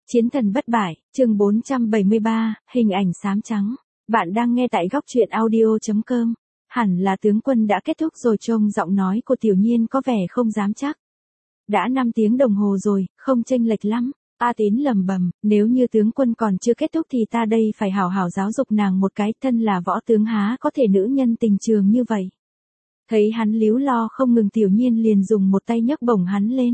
Chiến thần bất bại, chương 473, hình ảnh xám trắng. Bạn đang nghe tại góc truyện audio.com. Hẳn là tướng quân đã kết thúc rồi, trông giọng nói của Tiểu Nhiên có vẻ không dám chắc. Đã 5 tiếng đồng hồ rồi, không chênh lệch lắm. A Tín lầm bầm, nếu như tướng quân còn chưa kết thúc thì ta đây phải hảo hảo giáo dục nàng một cái, thân là võ tướng há có thể nữ nhân tình trường như vậy. Thấy hắn líu lo không ngừng, Tiểu Nhiên liền dùng một tay nhấc bổng hắn lên.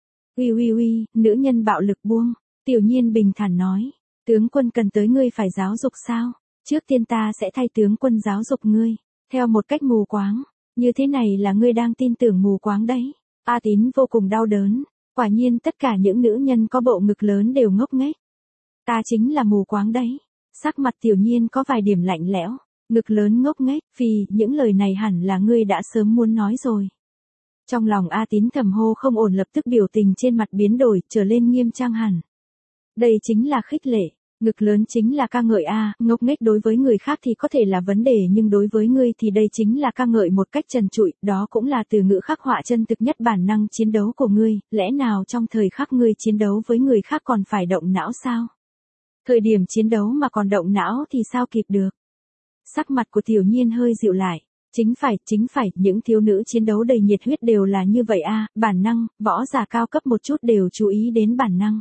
Uy, nữ nhân bạo lực buông. Tiểu Nhiên bình thản nói, tướng quân cần tới ngươi phải giáo dục sao? Trước tiên ta sẽ thay tướng quân giáo dục ngươi, theo một cách mù quáng, như thế này là ngươi đang tin tưởng mù quáng đấy. A Tín vô cùng đau đớn, quả nhiên tất cả những nữ nhân có bộ ngực lớn đều ngốc nghếch. Ta chính là mù quáng đấy. Sắc mặt Tiểu Nhiên có vài điểm lạnh lẽo, ngực lớn ngốc nghếch, vì những lời này hẳn là ngươi đã sớm muốn nói rồi. Trong lòng A Tín thầm hô không ổn, lập tức biểu tình trên mặt biến đổi, trở lên nghiêm trang hẳn. Đây chính là khích lệ, ngực lớn chính là ca ngợi a, ngốc nghếch đối với người khác thì có thể là vấn đề nhưng đối với ngươi thì đây chính là ca ngợi một cách trần trụi, đó cũng là từ ngữ khắc họa chân thực nhất bản năng chiến đấu của ngươi, lẽ nào trong thời khắc ngươi chiến đấu với người khác còn phải động não sao? Thời điểm chiến đấu mà còn động não thì sao kịp được? Sắc mặt của Tiểu Nhiên hơi dịu lại. Chính phải, những thiếu nữ chiến đấu đầy nhiệt huyết đều là như vậy a, bản năng, võ giả cao cấp một chút đều chú ý đến bản năng.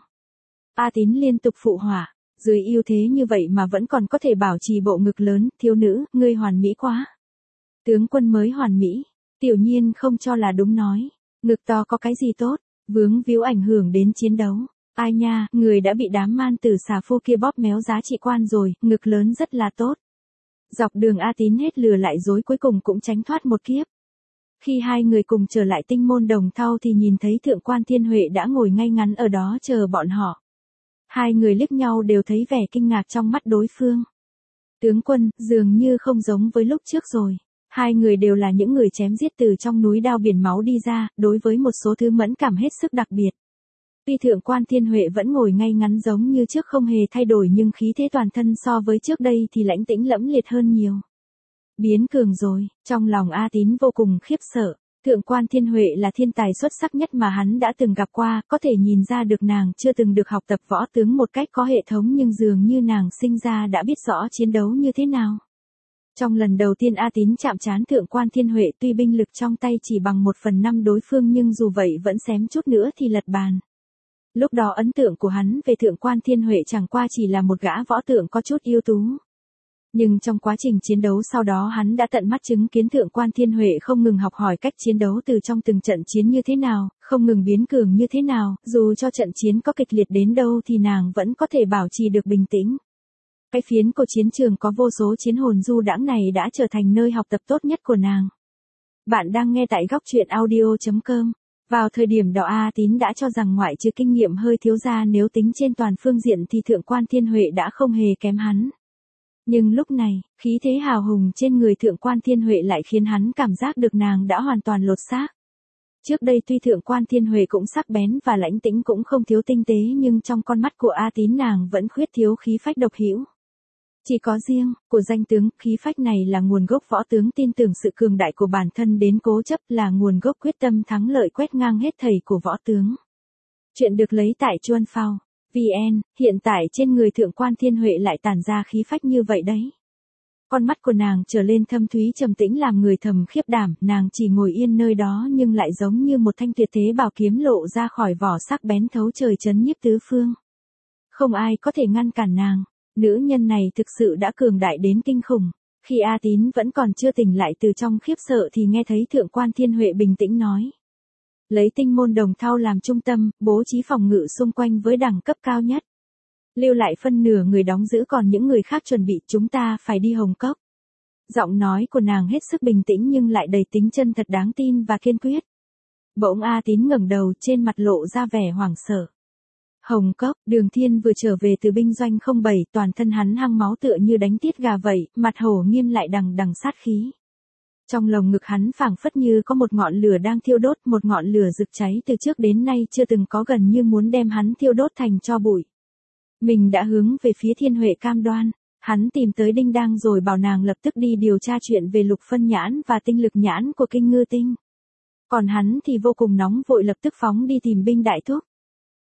A Tín liên tục phụ họa, dưới ưu thế như vậy mà vẫn còn có thể bảo trì bộ ngực lớn, thiếu nữ, ngươi hoàn mỹ quá. Tướng quân mới hoàn mỹ. Tiểu Nhiên không cho là đúng nói, ngực to có cái gì tốt, vướng víu ảnh hưởng đến chiến đấu. Ai nha, người đã bị đám man tử xà phu kia bóp méo giá trị quan rồi, ngực lớn rất là tốt. Dọc đường A Tín hết lừa lại dối, cuối cùng cũng tránh thoát một kiếp. Khi hai người cùng trở lại Tinh Môn Đồng Thau thì nhìn thấy Thượng quan Thiên Huệ đã ngồi ngay ngắn ở đó chờ bọn họ. Hai người liếc nhau đều thấy vẻ kinh ngạc trong mắt đối phương. Tướng quân, dường như không giống với lúc trước rồi. Hai người đều là những người chém giết từ trong núi đao biển máu đi ra, đối với một số thứ mẫn cảm hết sức đặc biệt. Tuy Thượng quan Thiên Huệ vẫn ngồi ngay ngắn giống như trước không hề thay đổi nhưng khí thế toàn thân so với trước đây thì lãnh tĩnh lẫm liệt hơn nhiều. Biến cường rồi, trong lòng A Tín vô cùng khiếp sợ. Thượng quan Thiên Huệ là thiên tài xuất sắc nhất mà hắn đã từng gặp qua, có thể nhìn ra được nàng chưa từng được học tập võ tướng một cách có hệ thống nhưng dường như nàng sinh ra đã biết rõ chiến đấu như thế nào. Trong lần đầu tiên A Tín chạm trán Thượng quan Thiên Huệ, tuy binh lực trong tay chỉ bằng 1/5 đối phương nhưng dù vậy vẫn xém chút nữa thì lật bàn. Lúc đó ấn tượng của hắn về Thượng quan Thiên Huệ chẳng qua chỉ là một gã võ tướng có chút ưu tú. Nhưng trong quá trình chiến đấu sau đó hắn đã tận mắt chứng kiến Thượng quan Thiên Huệ không ngừng học hỏi cách chiến đấu từ trong từng trận chiến như thế nào, không ngừng biến cường như thế nào, dù cho trận chiến có kịch liệt đến đâu thì nàng vẫn có thể bảo trì được bình tĩnh. Cái phiến của chiến trường có vô số chiến hồn du đãng này đã trở thành nơi học tập tốt nhất của nàng. Bạn đang nghe tại góc truyện audio.com. Vào thời điểm đó A Tín đã cho rằng ngoại trừ kinh nghiệm hơi thiếu ra nếu tính trên toàn phương diện thì Thượng quan Thiên Huệ đã không hề kém hắn. Nhưng lúc này, khí thế hào hùng trên người Thượng quan Thiên Huệ lại khiến hắn cảm giác được nàng đã hoàn toàn lột xác. Trước đây tuy Thượng quan Thiên Huệ cũng sắc bén và lãnh tĩnh cũng không thiếu tinh tế nhưng trong con mắt của A Tín nàng vẫn khuyết thiếu khí phách độc hữu. Chỉ có riêng, của danh tướng, khí phách này là nguồn gốc võ tướng tin tưởng sự cường đại của bản thân đến cố chấp, là nguồn gốc quyết tâm thắng lợi quét ngang hết thảy của võ tướng. Chuyện được lấy tại Chuan Phao. VN, hiện tại trên người Thượng quan Thiên Huệ lại tản ra khí phách như vậy đấy. Con mắt của nàng trở lên thâm thúy trầm tĩnh làm người thầm khiếp đảm, nàng chỉ ngồi yên nơi đó nhưng lại giống như một thanh tuyệt thế bảo kiếm lộ ra khỏi vỏ sắc bén thấu trời chấn nhiếp tứ phương. Không ai có thể ngăn cản nàng, nữ nhân này thực sự đã cường đại đến kinh khủng. Khi A Tín vẫn còn chưa tỉnh lại từ trong khiếp sợ thì nghe thấy Thượng quan Thiên Huệ bình tĩnh nói. Lấy Tinh Môn Đồng Thau làm trung tâm, bố trí phòng ngự xung quanh với đẳng cấp cao nhất. Lưu lại phân nửa người đóng giữ còn những người khác chuẩn bị, chúng ta phải đi Hồng Cốc. Giọng nói của nàng hết sức bình tĩnh nhưng lại đầy tính chân thật đáng tin và kiên quyết. Bỗng A Tín ngẩng đầu, trên mặt lộ ra vẻ hoảng sợ. Hồng Cốc, Đường Thiên vừa trở về từ binh doanh 07, toàn thân hắn hăng máu tựa như đánh tiết gà vậy, mặt hổ nghiêm lại đằng đằng sát khí. Trong lồng ngực hắn phảng phất như có một ngọn lửa đang thiêu đốt, một ngọn lửa rực cháy từ trước đến nay chưa từng có, gần như muốn đem hắn thiêu đốt thành tro bụi. Mình đã hướng về phía Thiên Huệ cam đoan, hắn tìm tới Đinh Đang rồi bảo nàng lập tức đi điều tra chuyện về Lục Phân Nhãn và tinh lực nhãn của Kinh Ngư Tinh. Còn hắn thì vô cùng nóng vội lập tức phóng đi tìm binh đại thúc.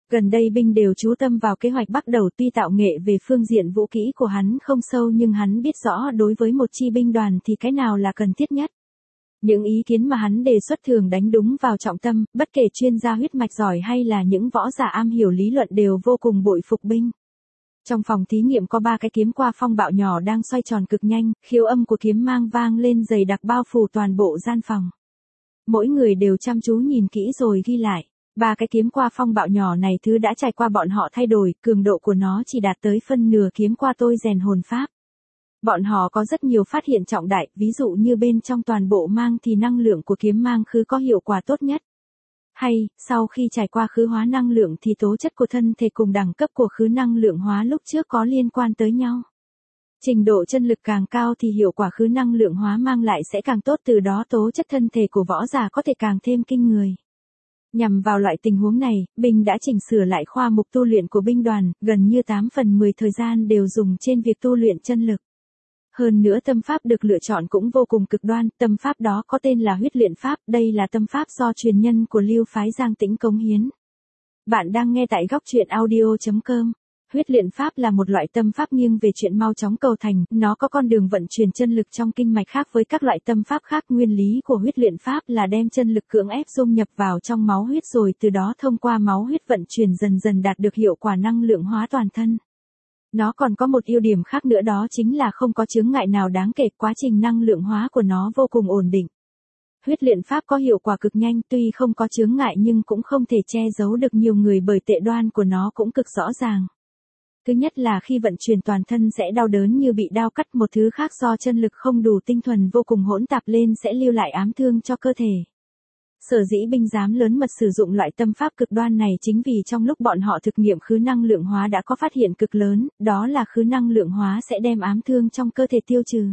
Gần đây binh đều chú tâm vào kế hoạch bắt đầu, tuy tạo nghệ về phương diện vũ kỹ của hắn không sâu nhưng hắn biết rõ đối với một chi binh đoàn thì cái nào là cần thiết nhất. Những ý kiến mà hắn đề xuất thường đánh đúng vào trọng tâm, bất kể chuyên gia huyết mạch giỏi hay là những võ giả am hiểu lý luận đều vô cùng bội phục binh. Trong phòng thí nghiệm có 3 cái kiếm qua phong bạo nhỏ đang xoay tròn cực nhanh, khiếu âm của kiếm mang vang lên dày đặc bao phủ toàn bộ gian phòng. Mỗi người đều chăm chú nhìn kỹ rồi ghi lại. 3 cái kiếm qua phong bạo nhỏ này thứ đã trải qua bọn họ thay đổi, cường độ của nó chỉ đạt tới phân nửa kiếm qua tôi rèn hồn pháp. Bọn họ có rất nhiều phát hiện trọng đại, ví dụ như bên trong toàn bộ mang thì năng lượng của kiếm mang khứ có hiệu quả tốt nhất. Hay, sau khi trải qua khứ hóa năng lượng thì tố chất của thân thể cùng đẳng cấp của khứ năng lượng hóa lúc trước có liên quan tới nhau. Trình độ chân lực càng cao thì hiệu quả khứ năng lượng hóa mang lại sẽ càng tốt, từ đó tố chất thân thể của võ giả có thể càng thêm kinh người. Nhằm vào loại tình huống này, binh đã chỉnh sửa lại khoa mục tu luyện của binh đoàn, gần như 8 phần 10 thời gian đều dùng trên việc tu luyện chân lực. Hơn nữa tâm pháp được lựa chọn cũng vô cùng cực đoan, tâm pháp đó có tên là huyết luyện pháp, đây là tâm pháp do truyền nhân của Lưu phái Giang Tĩnh cống hiến. Bạn đang nghe tại góc truyện audio.com. Huyết luyện pháp là một loại tâm pháp nghiêng về chuyện mau chóng cầu thành, nó có con đường vận chuyển chân lực trong kinh mạch khác với các loại tâm pháp khác. Nguyên lý của huyết luyện pháp là đem chân lực cưỡng ép dung nhập vào trong máu huyết rồi từ đó thông qua máu huyết vận chuyển dần dần đạt được hiệu quả năng lượng hóa toàn thân. Nó còn có một ưu điểm khác nữa, đó chính là không có chướng ngại nào đáng kể, quá trình năng lượng hóa của nó vô cùng ổn định. Huyết luyện pháp có hiệu quả cực nhanh, tuy không có chướng ngại nhưng cũng không thể che giấu được nhiều người bởi tệ đoan của nó cũng cực rõ ràng. Thứ nhất là khi vận chuyển toàn thân sẽ đau đớn như bị đao cắt, một thứ khác do chân lực không đủ tinh thuần vô cùng hỗn tạp lên sẽ lưu lại ám thương cho cơ thể. Sở dĩ binh dám lớn mật sử dụng loại tâm pháp cực đoan này chính vì trong lúc bọn họ thực nghiệm khứ năng lượng hóa đã có phát hiện cực lớn, đó là khứ năng lượng hóa sẽ đem ám thương trong cơ thể tiêu trừ.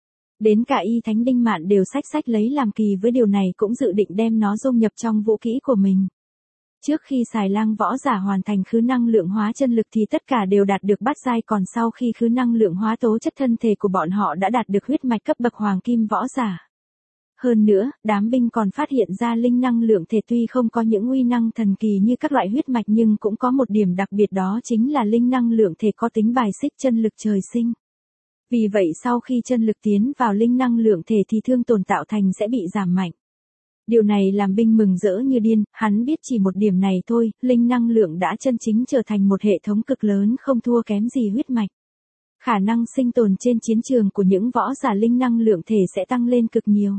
Đến cả Y Thánh Đinh Mạn đều sách lấy làm kỳ với điều này, cũng dự định đem nó dung nhập trong vũ kỹ của mình. Trước khi Xài Lang võ giả hoàn thành khứ năng lượng hóa chân lực thì tất cả đều đạt được bát giai, còn sau khi khứ năng lượng hóa tố chất thân thể của bọn họ đã đạt được huyết mạch cấp bậc hoàng kim võ giả. Hơn nữa, đám binh còn phát hiện ra linh năng lượng thể tuy không có những uy năng thần kỳ như các loại huyết mạch nhưng cũng có một điểm đặc biệt, đó chính là linh năng lượng thể có tính bài xích chân lực trời sinh. Vì vậy sau khi chân lực tiến vào linh năng lượng thể thì thương tổn tạo thành sẽ bị giảm mạnh. Điều này làm binh mừng rỡ như điên, hắn biết chỉ một điểm này thôi, linh năng lượng đã chân chính trở thành một hệ thống cực lớn không thua kém gì huyết mạch. Khả năng sinh tồn trên chiến trường của những võ giả linh năng lượng thể sẽ tăng lên cực nhiều.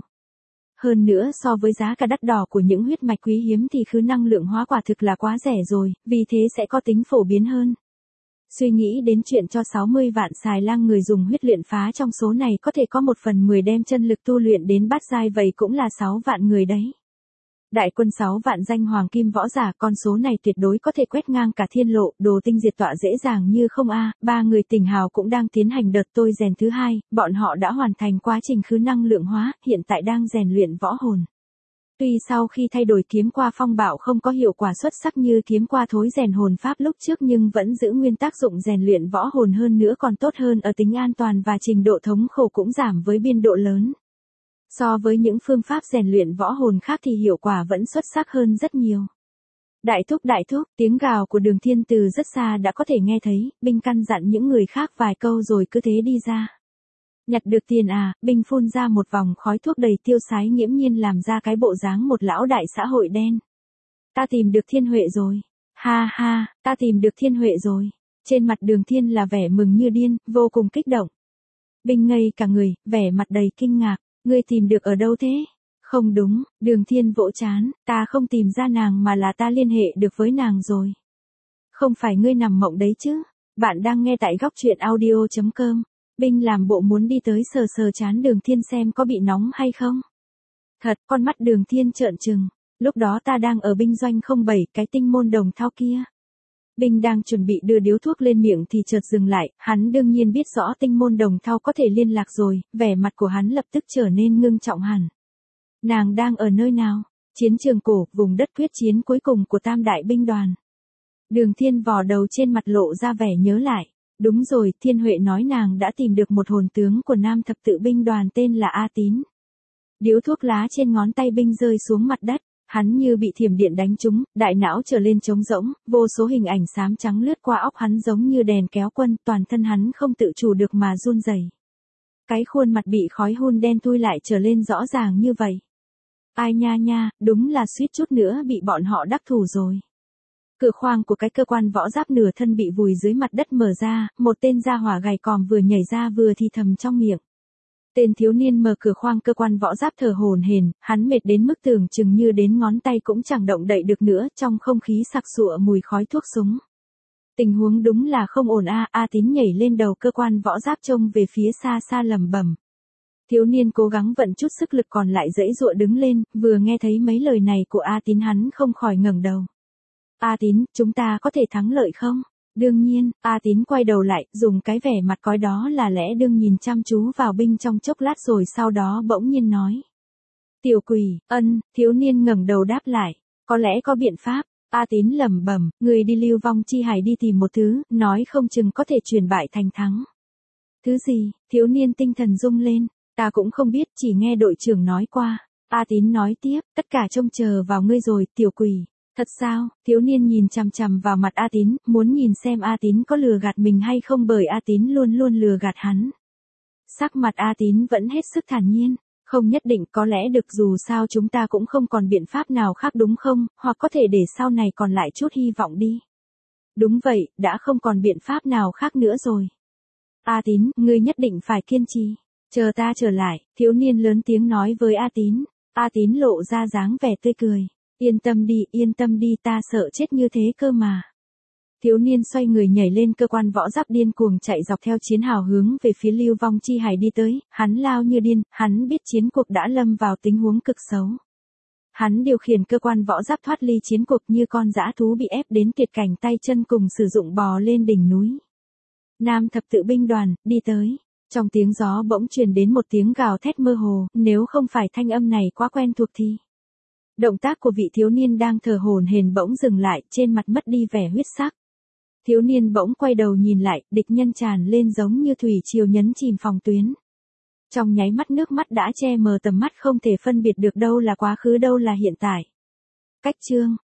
Hơn nữa so với giá cả đắt đỏ của những huyết mạch quý hiếm thì khứ năng lượng hóa quả thực là quá rẻ rồi, vì thế sẽ có tính phổ biến hơn. Suy nghĩ đến chuyện cho 60 vạn Xài Lang người dùng huyết luyện phá, trong số này có thể có 1/10 đem chân lực tu luyện đến bát giai, vậy cũng là 6 vạn người đấy. Đại quân 6 vạn danh hoàng kim võ giả, con số này tuyệt đối có thể quét ngang cả thiên lộ, đồ tinh diệt tọa dễ dàng như không a. 3 người Tỉnh Hào cũng đang tiến hành đợt tôi rèn thứ 2, bọn họ đã hoàn thành quá trình khứ năng lượng hóa, hiện tại đang rèn luyện võ hồn. Tuy sau khi thay đổi kiếm qua phong bạo không có hiệu quả xuất sắc như kiếm qua thối rèn hồn pháp lúc trước nhưng vẫn giữ nguyên tác dụng rèn luyện võ hồn, hơn nữa còn tốt hơn ở tính an toàn và trình độ thống khổ cũng giảm với biên độ lớn. So với những phương pháp rèn luyện võ hồn khác thì hiệu quả vẫn xuất sắc hơn rất nhiều. Đại thúc, tiếng gào của Đường Thiên từ rất xa đã có thể nghe thấy, binh căn dặn những người khác vài câu rồi cứ thế đi ra. Nhặt được tiền à, binh phun ra một vòng khói thuốc đầy tiêu sái, nghiễm nhiên làm ra cái bộ dáng một lão đại xã hội đen. Ta tìm được Thiên Huệ rồi. Ha ha, ta tìm được Thiên Huệ rồi. Trên mặt Đường Thiên là vẻ mừng như điên, vô cùng kích động. Binh ngây cả người, vẻ mặt đầy kinh ngạc. Ngươi tìm được ở đâu thế? Không đúng, Đường Thiên vỗ trán, ta không tìm ra nàng mà là ta liên hệ được với nàng rồi. Không phải ngươi nằm mộng đấy chứ? Bạn đang nghe tại góc truyện audio.com. Binh làm bộ muốn đi tới sờ trán Đường Thiên xem có bị nóng hay không. Thật, con mắt Đường Thiên trợn trừng. Lúc đó ta đang ở binh doanh 07, cái tinh môn đồng thau kia. Binh đang chuẩn bị đưa điếu thuốc lên miệng thì chợt dừng lại, hắn đương nhiên biết rõ tinh môn đồng thau có thể liên lạc rồi, vẻ mặt của hắn lập tức trở nên ngưng trọng hẳn. Nàng đang ở nơi nào? Chiến trường cổ, vùng đất quyết chiến cuối cùng của Tam Đại binh đoàn. Đường Thiên vò đầu trên mặt lộ ra vẻ nhớ lại. Đúng rồi, Thiên Huệ nói nàng đã tìm được một hồn tướng của Nam thập tự binh đoàn tên là A Tín. Điếu thuốc lá trên ngón tay binh rơi xuống mặt đất, Hắn như bị thiểm điện đánh trúng, đại não trở lên trống rỗng, vô số hình ảnh xám trắng lướt qua óc hắn giống như đèn kéo quân, toàn thân hắn không tự chủ được mà run rẩy. Cái khuôn mặt bị khói hun đen thui lại trở lên rõ ràng như vậy. Ai nha nha, đúng là suýt chút nữa bị bọn họ đắc thủ rồi. Cửa khoang của cái cơ quan võ giáp nửa thân bị vùi dưới mặt đất mở ra, một tên gia hỏa gầy còm vừa nhảy ra vừa thì thầm trong miệng. Tên thiếu niên mở cửa khoang cơ quan võ giáp thở hổn hển, hắn mệt đến mức tưởng chừng như đến ngón tay cũng chẳng động đậy được nữa, trong không khí sặc sụa mùi khói thuốc súng. Tình huống đúng là không ổn a. A Tín nhảy lên đầu cơ quan võ giáp trông về phía xa xa lẩm bẩm. Thiếu niên cố gắng vận chút sức lực còn lại giãy giụa đứng lên, vừa nghe thấy mấy lời này của A Tín hắn không khỏi ngẩng đầu. A Tín, chúng ta có thể thắng lợi không? Đương nhiên, A Tín quay đầu lại, dùng cái vẻ mặt cói đó là lẽ đương nhìn chăm chú vào binh trong chốc lát rồi sau đó bỗng nhiên nói. Tiểu quỷ, thiếu niên ngẩng đầu đáp lại, có lẽ có biện pháp. A Tín lẩm bẩm, người đi Lưu Vong Chi Hải đi tìm một thứ, nói không chừng có thể chuyển bại thành thắng. Thứ gì? Thiếu niên tinh thần rung lên, ta cũng không biết, chỉ nghe đội trưởng nói qua. A Tín nói tiếp, tất cả trông chờ vào ngươi rồi, tiểu quỷ. Thật sao? Thiếu niên nhìn chằm chằm vào mặt A Tín, muốn nhìn xem A Tín có lừa gạt mình hay không bởi A Tín luôn luôn lừa gạt hắn. Sắc mặt A Tín vẫn hết sức thản nhiên, không nhất định, có lẽ được, dù sao chúng ta cũng không còn biện pháp nào khác đúng không, hoặc có thể để sau này còn lại chút hy vọng đi. Đúng vậy, đã không còn biện pháp nào khác nữa rồi. A Tín, ngươi nhất định phải kiên trì. Chờ ta trở lại, thiếu niên lớn tiếng nói với A Tín. A Tín lộ ra dáng vẻ tươi cười. Yên tâm đi, ta sợ chết như thế cơ mà. Thiếu niên xoay người nhảy lên cơ quan võ giáp điên cuồng chạy dọc theo chiến hào hướng về phía Lưu Vong Chi Hải đi tới, hắn lao như điên, hắn biết chiến cuộc đã lâm vào tình huống cực xấu. Hắn điều khiển cơ quan võ giáp thoát ly chiến cuộc như con dã thú bị ép đến tuyệt cảnh, tay chân cùng sử dụng bò lên đỉnh núi. Nam thập tự binh đoàn, đi tới. Trong tiếng gió bỗng truyền đến một tiếng gào thét mơ hồ, nếu không phải thanh âm này quá quen thuộc thì. Động tác của vị thiếu niên đang thở hổn hển bỗng dừng lại, trên mặt mất đi vẻ huyết sắc. Thiếu niên bỗng quay đầu nhìn lại, địch nhân tràn lên giống như thủy triều nhấn chìm phòng tuyến. Trong nháy mắt nước mắt đã che mờ tầm mắt, không thể phân biệt được đâu là quá khứ đâu là hiện tại. Cách chương